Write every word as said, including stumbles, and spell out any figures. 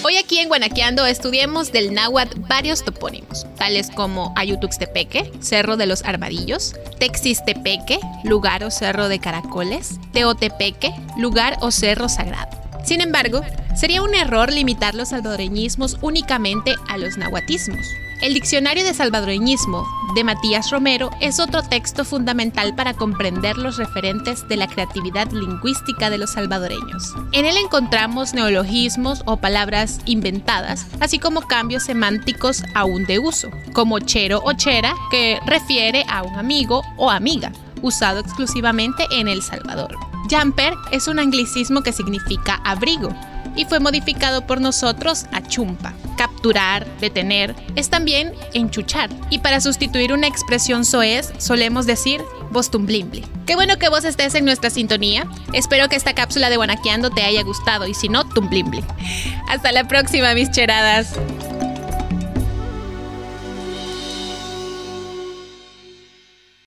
Hoy aquí en Guanaqueando estudiemos del náhuatl varios topónimos, tales como Ayutuxtepeque, Cerro de los Armadillos, Texistepeque, lugar o cerro de caracoles, Teotepeque, lugar o cerro sagrado. Sin embargo, sería un error limitar los salvadoreñismos únicamente a los nahuatismos. El Diccionario de Salvadoreñismo de Matías Romero es otro texto fundamental para comprender los referentes de la creatividad lingüística de los salvadoreños. En él encontramos neologismos o palabras inventadas, así como cambios semánticos aún de uso, como chero o chera, que refiere a un amigo o amiga, usado exclusivamente en El Salvador. Jumper es un anglicismo que significa abrigo y fue modificado por nosotros a chumpa. Capturar, detener, es también enchuchar. Y para sustituir una expresión soez, solemos decir vos tumblimbli. Qué bueno que vos estés en nuestra sintonía. Espero que esta cápsula de Guanaqueando te haya gustado y si no, tumblimbli. Hasta la próxima, mis cheradas.